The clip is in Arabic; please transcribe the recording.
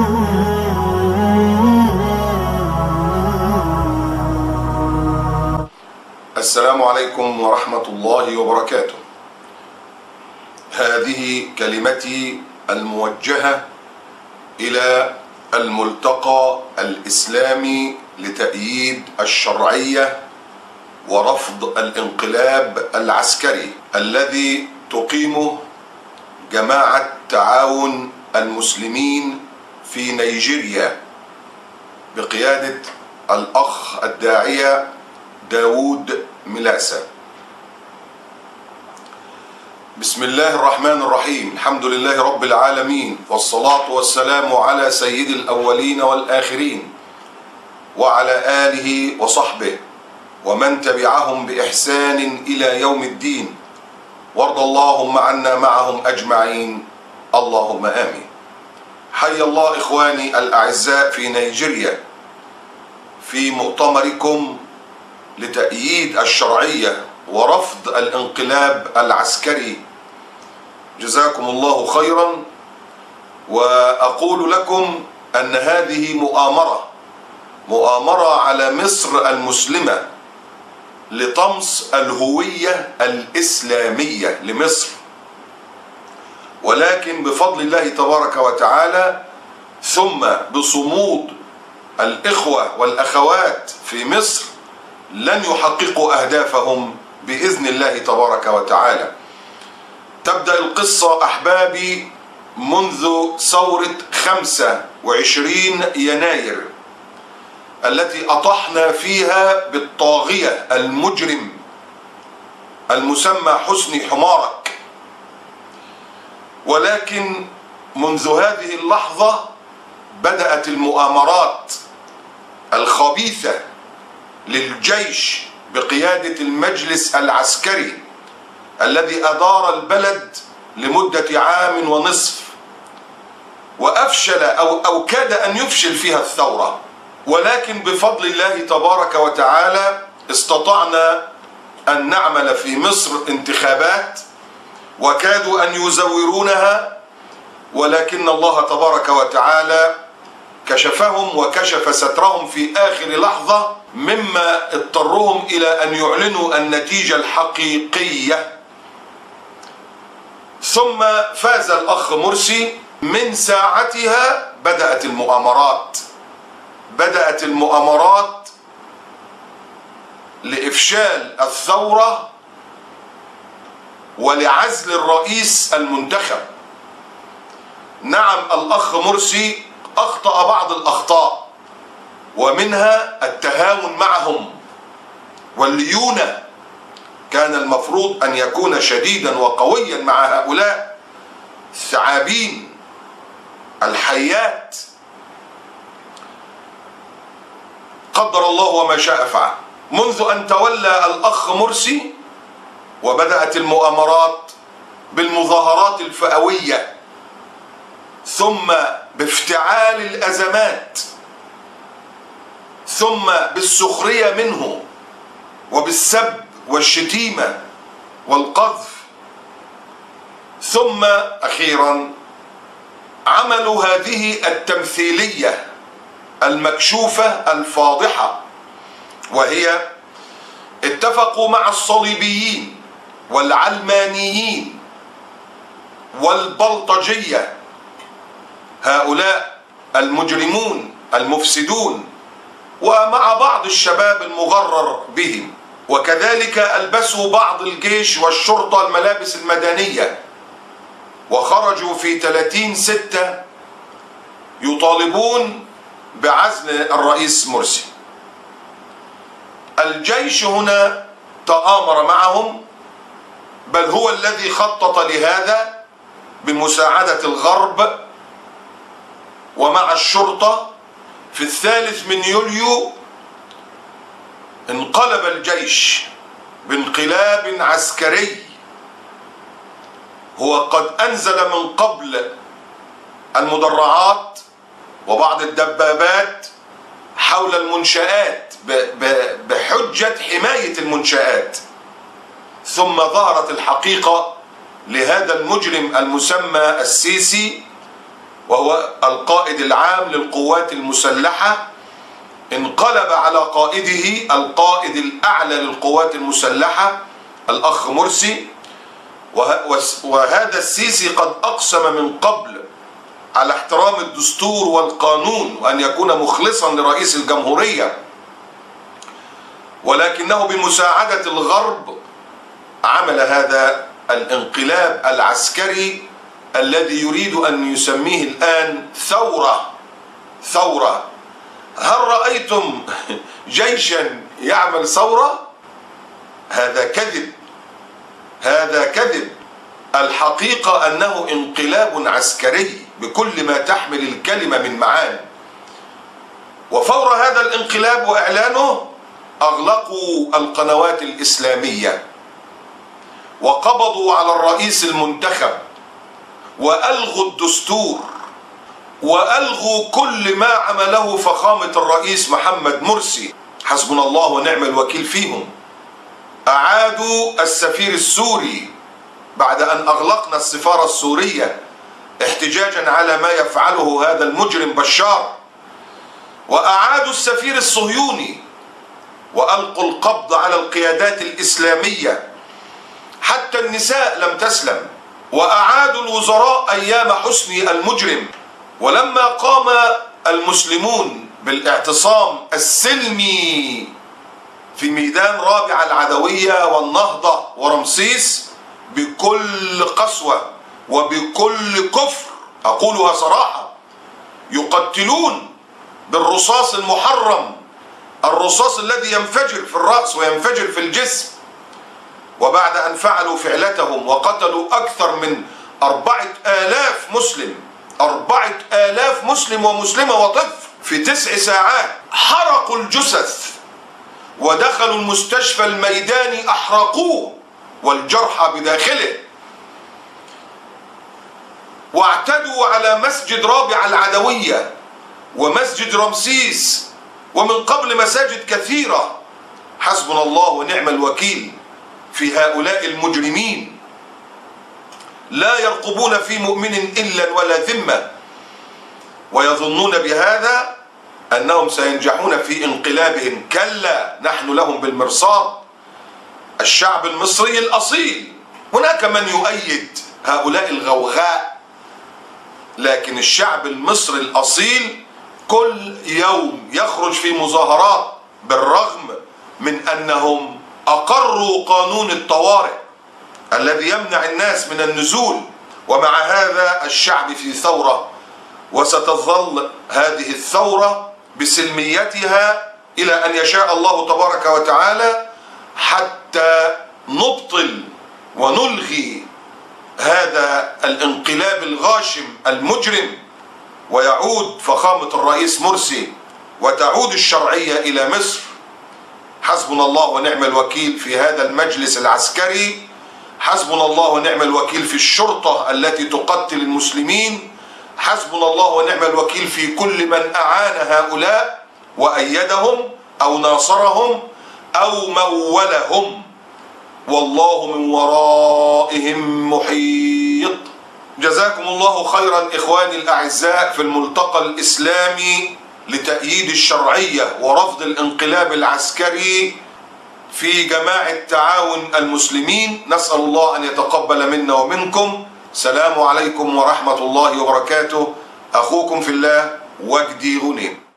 السلام عليكم ورحمة الله وبركاته. هذه كلمتي الموجهة إلى الملتقى الإسلامي لتأييد الشرعية ورفض الانقلاب العسكري الذي تقيمه جماعة تعاون المسلمين في نيجيريا بقيادة الأخ الداعية داود ملاسة. بسم الله الرحمن الرحيم. الحمد لله رب العالمين، والصلاة والسلام على سيد الأولين والآخرين وعلى آله وصحبه ومن تبعهم بإحسان إلى يوم الدين، وارض اللهم عنا معهم أجمعين، اللهم آمين. حي الله إخواني الأعزاء في نيجيريا في مؤتمركم لتأييد الشرعية ورفض الانقلاب العسكري، جزاكم الله خيرا. وأقول لكم أن هذه مؤامرة على مصر المسلمة لطمس الهوية الإسلامية لمصر، ولكن بفضل الله تبارك وتعالى ثم بصمود الإخوة والأخوات في مصر لن يحققوا أهدافهم بإذن الله تبارك وتعالى. تبدأ القصة أحبابي منذ ثورة 25 يناير التي أطحنا فيها بالطاغية المجرم المسمى حسني حمارك، ولكن منذ هذه اللحظة بدأت المؤامرات الخبيثة للجيش بقيادة المجلس العسكري الذي أدار البلد لمدة عام ونصف، وأفشل أو كاد أن يفشل فيها الثورة، ولكن بفضل الله تبارك وتعالى استطعنا أن نعمل في مصر انتخابات، وكادوا أن يزورونها، ولكن الله تبارك وتعالى كشفهم وكشف سترهم في آخر لحظة، مما اضطرهم إلى أن يعلنوا النتيجة الحقيقية. ثم فاز الأخ مرسي. من ساعتها بدأت المؤامرات لإفشال الثورة ولعزل الرئيس المنتخب. نعم، الأخ مرسي أخطأ بعض الأخطاء، ومنها التهاون معهم والليونة. كان المفروض أن يكون شديدا وقويا مع هؤلاء الثعابين الحيات. قدر الله وما شاء فعل. منذ أن تولى الأخ مرسي وبدأت المؤامرات بالمظاهرات الفئوية، ثم بافتعال الأزمات، ثم بالسخرية منه وبالسب والشتيمة والقذف، ثم أخيرا عملوا هذه التمثيلية المكشوفة الفاضحة، وهي اتفقوا مع الصليبيين والعلمانيين والبلطجية، هؤلاء المجرمون المفسدون، ومع بعض الشباب المغرر بهم، وكذلك ألبسوا بعض الجيش والشرطة الملابس المدنية، وخرجوا في 30/6 يطالبون بعزل الرئيس مرسي. الجيش هنا تآمر معهم، بل هو الذي خطط لهذا بمساعدة الغرب ومع الشرطة. في 3 يوليو انقلب الجيش بانقلاب عسكري، هو قد أنزل من قبل المدرعات وبعض الدبابات حول المنشآت بحجة حماية المنشآت، ثم ظهرت الحقيقة لهذا المجرم المسمى السيسي وهو القائد العام للقوات المسلحة، انقلب على قائده القائد الأعلى للقوات المسلحة الأخ مرسي. وهذا السيسي قد أقسم من قبل على احترام الدستور والقانون وأن يكون مخلصا لرئيس الجمهورية، ولكنه بمساعدة الغرب عمل هذا الانقلاب العسكري الذي يريد أن يسميه الآن ثورة. هل رأيتم جيشا يعمل ثورة؟ هذا كذب. الحقيقة أنه انقلاب عسكري بكل ما تحمل الكلمة من معاني. وفور هذا الانقلاب وإعلانه أغلقوا القنوات الإسلامية، وقبضوا على الرئيس المنتخب، وألغوا الدستور، وألغوا كل ما عمله فخامة الرئيس محمد مرسي، حسبنا الله ونعم الوكيل فيهم. أعادوا السفير السوري بعد أن أغلقنا السفارة السورية احتجاجا على ما يفعله هذا المجرم بشار، وأعادوا السفير الصهيوني، وألقوا القبض على القيادات الإسلامية، حتى النساء لم تسلم، وأعادوا الوزراء أيام حسني المجرم. ولما قام المسلمون بالاعتصام السلمي في ميدان رابعة العدوية والنهضة ورمسيس بكل قسوة وبكل كفر، أقولها صراحة، يقتلون بالرصاص المحرم، الرصاص الذي ينفجر في الرأس وينفجر في الجسم. وبعد أن فعلوا فعلتهم وقتلوا أكثر من 4000 مسلم، 4000 مسلم ومسلمة وطفل في 9 ساعات، حرقوا الجثث ودخلوا المستشفى الميداني أحرقوه والجرحى بداخله، واعتدوا على مسجد رابعة العدوية ومسجد رمسيس ومن قبل مساجد كثيرة. حسبنا الله ونعم الوكيل في هؤلاء المجرمين، لا يرقبون في مؤمن إلا ولا ذمة، ويظنون بهذا أنهم سينجحون في انقلابهم. كلا، نحن لهم بالمرصاد. الشعب المصري الأصيل، هناك من يؤيد هؤلاء الغوغاء، لكن الشعب المصري الأصيل كل يوم يخرج في مظاهرات، بالرغم من أنهم أقروا قانون الطوارئ الذي يمنع الناس من النزول، ومع هذا الشعب في ثورة، وستظل هذه الثورة بسلميتها إلى أن يشاء الله تبارك وتعالى، حتى نبطل ونلغي هذا الانقلاب الغاشم المجرم، ويعود فخامة الرئيس مرسي وتعود الشرعية إلى مصر. حسبنا الله ونعم الوكيل في هذا المجلس العسكري، حسبنا الله ونعم الوكيل في الشرطة التي تقتل المسلمين، حسبنا الله ونعم الوكيل في كل من أعان هؤلاء وأيدهم أو ناصرهم أو مولهم، والله من ورائهم محيط. جزاكم الله خيرا إخواني الأعزاء في الملتقى الإسلامي لتأييد الشرعية ورفض الانقلاب العسكري في جماعة تعاون المسلمين. نسأل الله أن يتقبل منا ومنكم. سلام عليكم ورحمة الله وبركاته. أخوكم في الله وجدي غنيم.